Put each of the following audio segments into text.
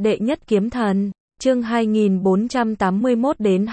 Đệ nhất kiếm thần, chương 2481 đến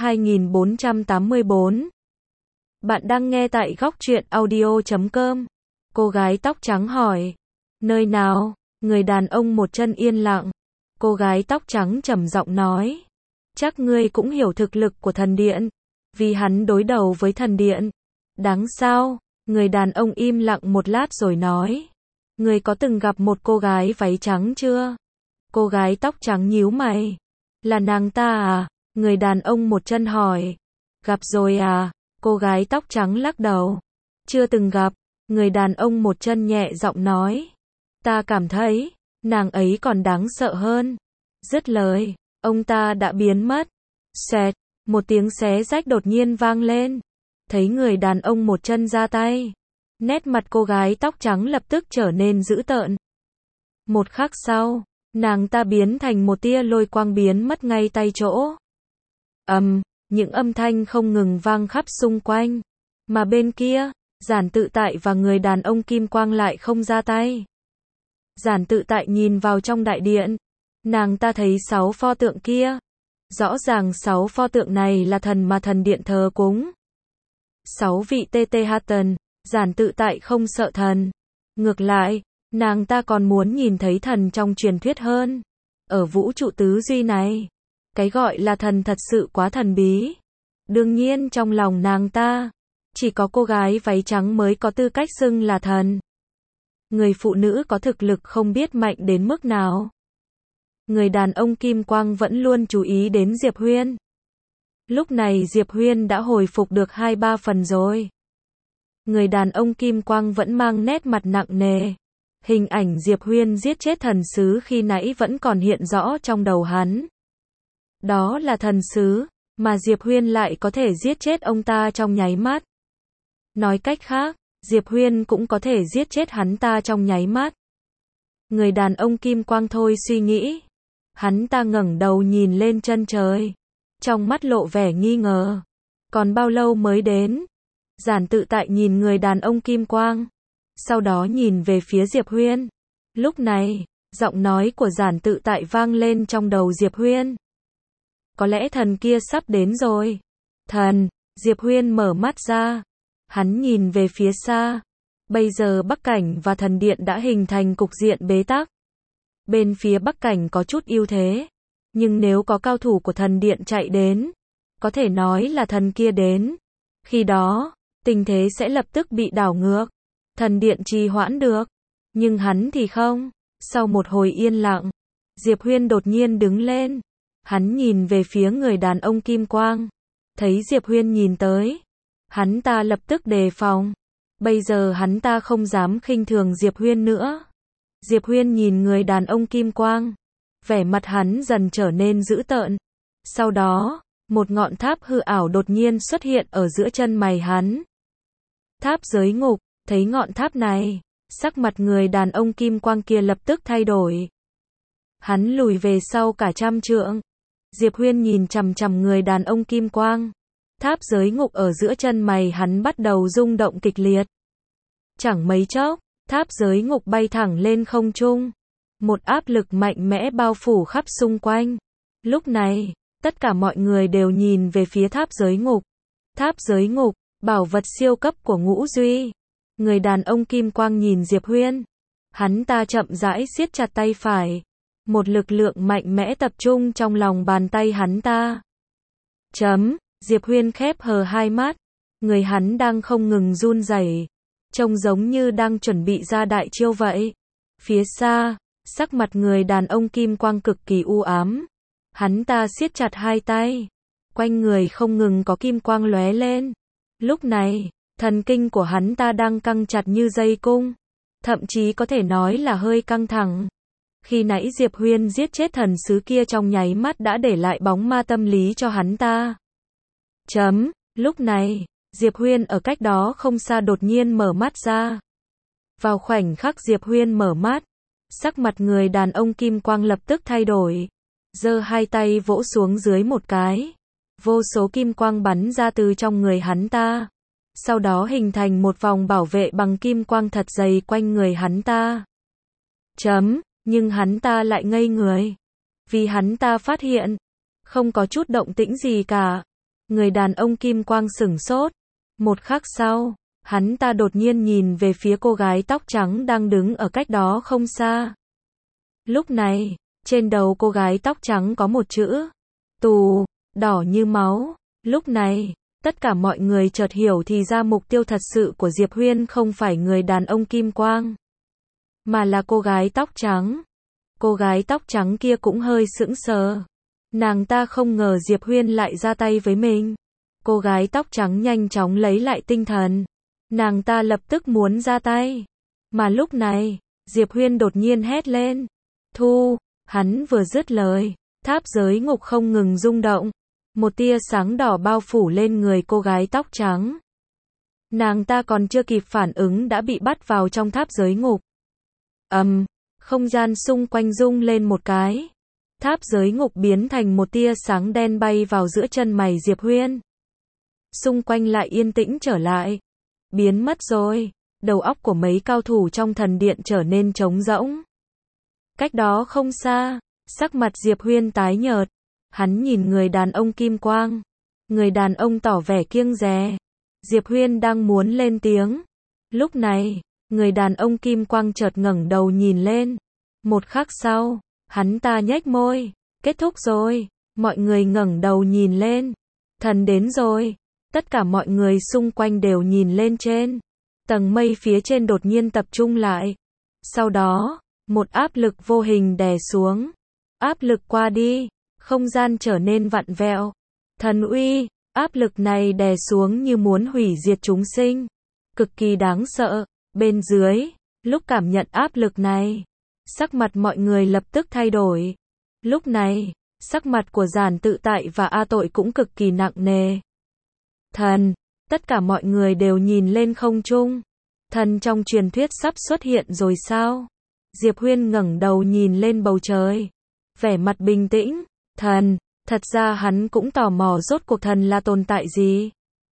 2484. Bạn đang nghe tại góc truyện audio.com. Cô gái tóc trắng hỏi. Nơi nào? Người đàn ông một chân yên lặng. Cô gái tóc trắng trầm giọng nói. Chắc ngươi cũng hiểu thực lực của thần điện. Vì hắn đối đầu với thần điện. Đáng sao? Người đàn ông im lặng một lát rồi nói. Ngươi có từng gặp một cô gái váy trắng chưa? Cô gái tóc trắng nhíu mày. Là nàng ta à? Người đàn ông một chân hỏi. Gặp rồi à? Cô gái tóc trắng lắc đầu. Chưa từng gặp. Người đàn ông một chân nhẹ giọng nói. Ta cảm thấy, nàng ấy còn đáng sợ hơn. Dứt lời, ông ta đã biến mất. Xẹt, một tiếng xé rách đột nhiên vang lên. Thấy người đàn ông một chân ra tay. Nét mặt cô gái tóc trắng lập tức trở nên dữ tợn. Một khắc sau, nàng ta biến thành một tia lôi quang biến mất ngay tại chỗ. Những âm thanh không ngừng vang khắp xung quanh. Mà bên kia, Giản Tự Tại và người đàn ông kim quang lại không ra tay. Giản Tự Tại nhìn vào trong đại điện. Nàng ta thấy 6 pho tượng kia. Rõ ràng 6 pho tượng này là thần mà thần điện thờ cúng. 6 vị TTH. Giản Tự Tại không sợ thần. Ngược lại, nàng ta còn muốn nhìn thấy thần trong truyền thuyết hơn. Ở vũ trụ tứ duy này, cái gọi là thần thật sự quá thần bí. Đương nhiên trong lòng nàng ta, chỉ có cô gái váy trắng mới có tư cách xưng là thần. Người phụ nữ có thực lực không biết mạnh đến mức nào. Người đàn ông kim quang vẫn luôn chú ý đến Diệp Huyên. Lúc này Diệp Huyên đã hồi phục được 2-3 phần rồi. Người đàn ông kim quang vẫn mang nét mặt nặng nề. Hình ảnh Diệp Huyên giết chết thần sứ khi nãy vẫn còn hiện rõ trong đầu hắn. Đó là thần sứ, mà Diệp Huyên lại có thể giết chết ông ta trong nháy mắt. Nói cách khác, Diệp Huyên cũng có thể giết chết hắn ta trong nháy mắt. Người đàn ông kim quang thôi suy nghĩ. Hắn ta ngẩng đầu nhìn lên chân trời. Trong mắt lộ vẻ nghi ngờ. Còn bao lâu mới đến? Giản Tự Tại nhìn người đàn ông kim quang. Sau đó nhìn về phía Diệp Huyên. Lúc này, giọng nói của Giản Tự Tại vang lên trong đầu Diệp Huyên. Có lẽ thần kia sắp đến rồi. Thần, Diệp Huyên mở mắt ra. Hắn nhìn về phía xa. Bây giờ Bắc Cảnh và thần điện đã hình thành cục diện bế tắc. Bên phía Bắc Cảnh có chút ưu thế. Nhưng nếu có cao thủ của thần điện chạy đến, có thể nói là thần kia đến. Khi đó, tình thế sẽ lập tức bị đảo ngược. Thần điện trì hoãn được. Nhưng hắn thì không. Sau một hồi yên lặng, Diệp Huyên đột nhiên đứng lên. Hắn nhìn về phía người đàn ông kim quang. Thấy Diệp Huyên nhìn tới. Hắn ta lập tức đề phòng. Bây giờ hắn ta không dám khinh thường Diệp Huyên nữa. Diệp Huyên nhìn người đàn ông kim quang. Vẻ mặt hắn dần trở nên dữ tợn. Sau đó, một ngọn tháp hư ảo đột nhiên xuất hiện ở giữa chân mày hắn. Tháp giới ngục, thấy ngọn tháp này, sắc mặt người đàn ông kim quang kia lập tức thay đổi. Hắn lùi về sau cả 100 trượng. Diệp Huyên nhìn chằm chằm người đàn ông kim quang. Tháp giới ngục ở giữa chân mày hắn bắt đầu rung động kịch liệt. Chẳng mấy chốc, tháp giới ngục bay thẳng lên không trung. Một áp lực mạnh mẽ bao phủ khắp xung quanh. Lúc này, tất cả mọi người đều nhìn về phía tháp giới ngục. Tháp giới ngục, bảo vật siêu cấp của Ngũ Duy. Người đàn ông kim quang nhìn Diệp Huyên. Hắn ta chậm rãi siết chặt tay phải. Một lực lượng mạnh mẽ tập trung trong lòng bàn tay hắn ta. Diệp Huyên khép hờ hai mắt. Người hắn đang không ngừng run rẩy, trông giống như đang chuẩn bị ra đại chiêu vậy. Phía xa, sắc mặt người đàn ông kim quang cực kỳ u ám. Hắn ta siết chặt hai tay. Quanh người không ngừng có kim quang lóe lên. Lúc này, thần kinh của hắn ta đang căng chặt như dây cung. Thậm chí có thể nói là hơi căng thẳng. Khi nãy Diệp Huyên giết chết thần sứ kia trong nháy mắt đã để lại bóng ma tâm lý cho hắn ta. Lúc này, Diệp Huyên ở cách đó không xa đột nhiên mở mắt ra. Vào khoảnh khắc Diệp Huyên mở mắt, sắc mặt người đàn ông kim quang lập tức thay đổi. Giơ hai tay vỗ xuống dưới một cái. Vô số kim quang bắn ra từ trong người hắn ta. Sau đó hình thành một vòng bảo vệ bằng kim quang thật dày quanh người hắn ta. Nhưng hắn ta lại ngây người. vì hắn ta phát hiện, không có chút động tĩnh gì cả. Người đàn ông kim quang sửng sốt. Một khắc sau, hắn ta đột nhiên nhìn về phía cô gái tóc trắng đang đứng ở cách đó không xa. Lúc này, trên đầu cô gái tóc trắng có một chữ tù, đỏ như máu. Lúc này, tất cả mọi người chợt hiểu thì ra mục tiêu thật sự của Diệp Huyên không phải người đàn ông kim quang, mà là cô gái tóc trắng. Cô gái tóc trắng kia cũng hơi sững sờ. Nàng ta không ngờ Diệp Huyên lại ra tay với mình. Cô gái tóc trắng nhanh chóng lấy lại tinh thần. Nàng ta lập tức muốn ra tay. Mà lúc này, Diệp Huyên đột nhiên hét lên. Thu, hắn vừa dứt lời, tháp giới ngục không ngừng rung động. Một tia sáng đỏ bao phủ lên người cô gái tóc trắng. Nàng ta còn chưa kịp phản ứng đã bị bắt vào trong tháp giới ngục. Không gian xung quanh rung lên một cái. Tháp giới ngục biến thành một tia sáng đen bay vào giữa chân mày Diệp Huyên. Xung quanh lại yên tĩnh trở lại. Biến mất rồi. Đầu óc của mấy cao thủ trong thần điện trở nên trống rỗng. Cách đó không xa, sắc mặt Diệp Huyên tái nhợt. Hắn nhìn người đàn ông kim quang. Người đàn ông tỏ vẻ kiêng dè. Diệp Huyên đang muốn lên tiếng. Lúc này, người đàn ông kim quang chợt ngẩng đầu nhìn lên. Một khắc sau, hắn ta nhếch môi. Kết thúc rồi. Mọi người ngẩng đầu nhìn lên. Thần đến rồi. Tất cả mọi người xung quanh đều nhìn lên trên. Tầng mây phía trên đột nhiên tập trung lại. Sau đó, một áp lực vô hình đè xuống. Áp lực qua đi, không gian trở nên vặn vẹo. Thần uy, áp lực này đè xuống như muốn hủy diệt chúng sinh. Cực kỳ đáng sợ. Bên dưới, lúc cảm nhận áp lực này, sắc mặt mọi người lập tức thay đổi. Lúc này, sắc mặt của Giản Tự Tại và A Tội cũng cực kỳ nặng nề. Thần, tất cả mọi người đều nhìn lên không trung. Thần trong truyền thuyết sắp xuất hiện rồi sao? Diệp Huyên ngẩng đầu nhìn lên bầu trời. Vẻ mặt bình tĩnh. Thần, thật ra hắn cũng tò mò rốt cuộc thần là tồn tại gì.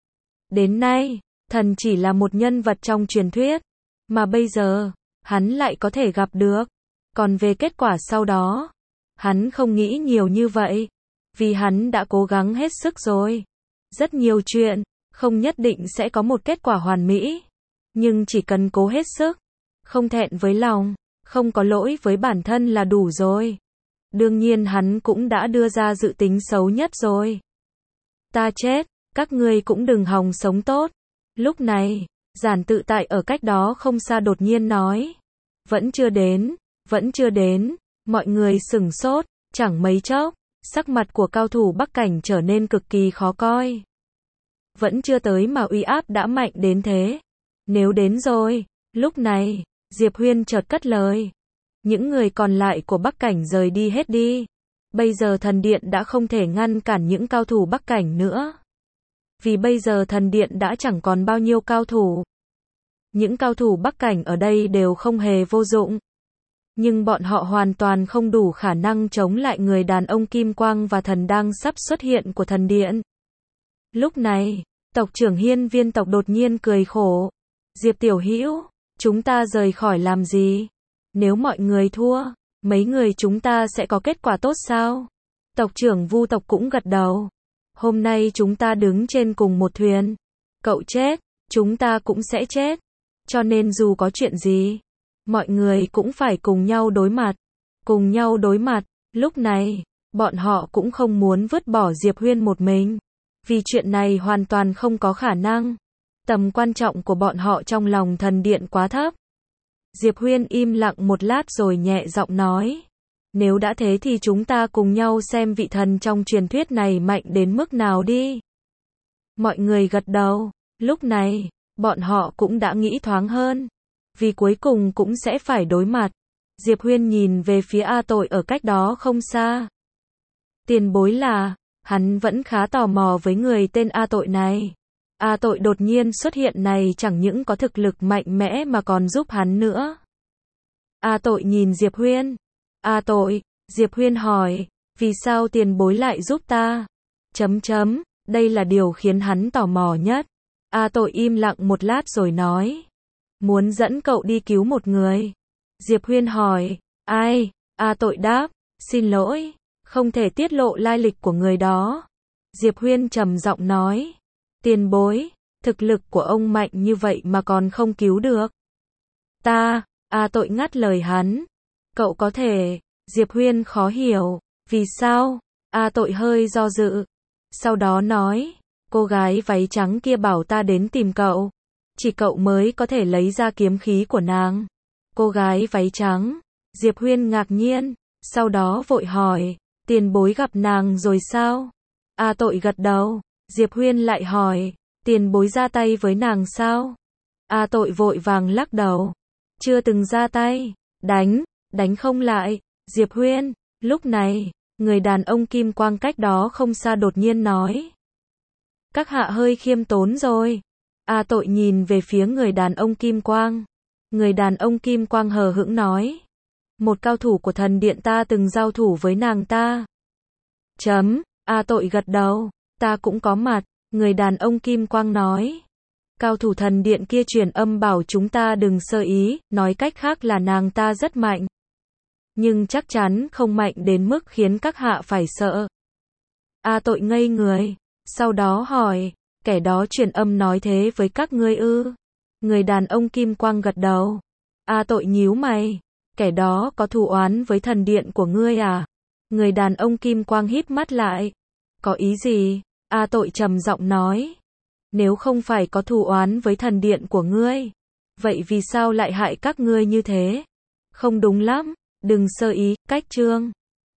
Đến nay, thần chỉ là một nhân vật trong truyền thuyết. Mà bây giờ, hắn lại có thể gặp được. Còn về kết quả sau đó, hắn không nghĩ nhiều như vậy. Vì hắn đã cố gắng hết sức rồi. Rất nhiều chuyện, không nhất định sẽ có một kết quả hoàn mỹ. Nhưng chỉ cần cố hết sức, không thẹn với lòng, không có lỗi với bản thân là đủ rồi. Đương nhiên hắn cũng đã đưa ra dự tính xấu nhất rồi. Ta chết, các ngươi cũng đừng hòng sống tốt. Lúc này, Giản Tự Tại ở cách đó không xa đột nhiên nói. Vẫn chưa đến, mọi người sửng sốt, chẳng mấy chốc, sắc mặt của cao thủ Bắc Cảnh trở nên cực kỳ khó coi. Vẫn chưa tới mà uy áp đã mạnh đến thế. Nếu đến rồi, lúc này, Diệp Huyên chợt cất lời. Những người còn lại của Bắc Cảnh rời đi hết đi. Bây giờ thần điện đã không thể ngăn cản những cao thủ Bắc Cảnh nữa. Vì bây giờ thần điện đã chẳng còn bao nhiêu cao thủ. Những cao thủ Bắc Cảnh ở đây đều không hề vô dụng. Nhưng bọn họ hoàn toàn không đủ khả năng chống lại người đàn ông kim quang và thần đang sắp xuất hiện của thần điện. Lúc này, tộc trưởng Hiên Viên tộc đột nhiên cười khổ. Diệp Tiểu Hữu, chúng ta rời khỏi làm gì? Nếu mọi người thua, mấy người chúng ta sẽ có kết quả tốt sao? Tộc trưởng Vu tộc cũng gật đầu. Hôm nay chúng ta đứng trên cùng một thuyền. Cậu chết, chúng ta cũng sẽ chết. Cho nên dù có chuyện gì, mọi người cũng phải cùng nhau đối mặt. Cùng nhau đối mặt. Lúc này, bọn họ cũng không muốn vứt bỏ Diệp Huyên một mình. Vì chuyện này hoàn toàn không có khả năng. Tầm quan trọng của bọn họ trong lòng thần điện quá thấp. Diệp Huyên im lặng một lát rồi nhẹ giọng nói. Nếu đã thế thì chúng ta cùng nhau xem vị thần trong truyền thuyết này mạnh đến mức nào đi. Mọi người gật đầu. Lúc này, bọn họ cũng đã nghĩ thoáng hơn. Vì cuối cùng cũng sẽ phải đối mặt. Diệp Huyên nhìn về phía A Tội ở cách đó không xa. Tiền bối là, hắn vẫn khá tò mò với người tên A Tội này. A Tội đột nhiên xuất hiện này chẳng những có thực lực mạnh mẽ mà còn giúp hắn nữa. A Tội nhìn Diệp Huyên. A Tội, Diệp Huyên hỏi, vì sao tiền bối lại giúp ta? Đây là điều khiến hắn tò mò nhất. A Tội im lặng một lát rồi nói. Muốn dẫn cậu đi cứu một người. Diệp Huyên hỏi, ai? A Tội đáp, xin lỗi, không thể tiết lộ lai lịch của người đó. Diệp Huyên trầm giọng nói, tiền bối, thực lực của ông mạnh như vậy mà còn không cứu được. Ta, A Tội ngắt lời hắn, cậu có thể, Diệp Huyên khó hiểu, vì sao? A Tội hơi do dự, sau đó nói, cô gái váy trắng kia bảo ta đến tìm cậu, chỉ cậu mới có thể lấy ra kiếm khí của nàng. Cô gái váy trắng, Diệp Huyên ngạc nhiên, sau đó vội hỏi, tiền bối gặp nàng rồi sao? A Tội gật đầu, Diệp Huyên lại hỏi, tiền bối ra tay với nàng sao? A Tội vội vàng lắc đầu, chưa từng ra tay, đánh không lại. Diệp Huyên, lúc này, người đàn ông kim quang cách đó không xa đột nhiên nói, các hạ hơi khiêm tốn rồi. A Tội nhìn về phía người đàn ông kim quang. Người đàn ông kim quang hờ hững nói, một cao thủ của thần điện ta từng giao thủ với nàng ta. A Tội gật đầu, ta cũng có mặt. Người đàn ông kim quang nói, cao thủ thần điện kia truyền âm bảo chúng ta đừng sơ ý, nói cách khác là nàng ta rất mạnh. Nhưng chắc chắn không mạnh đến mức khiến các hạ phải sợ. A Tội ngây người, sau đó hỏi, kẻ đó truyền âm nói thế với các ngươi ư? Người đàn ông kim quang gật đầu. A Tội nhíu mày, kẻ đó có thù oán với thần điện của ngươi à? Người đàn ông kim quang híp mắt lại. Có ý gì? A Tội trầm giọng nói, nếu không phải có thù oán với thần điện của ngươi, vậy vì sao lại hại các ngươi như thế? Không đúng lắm, đừng sơ ý, cách chương.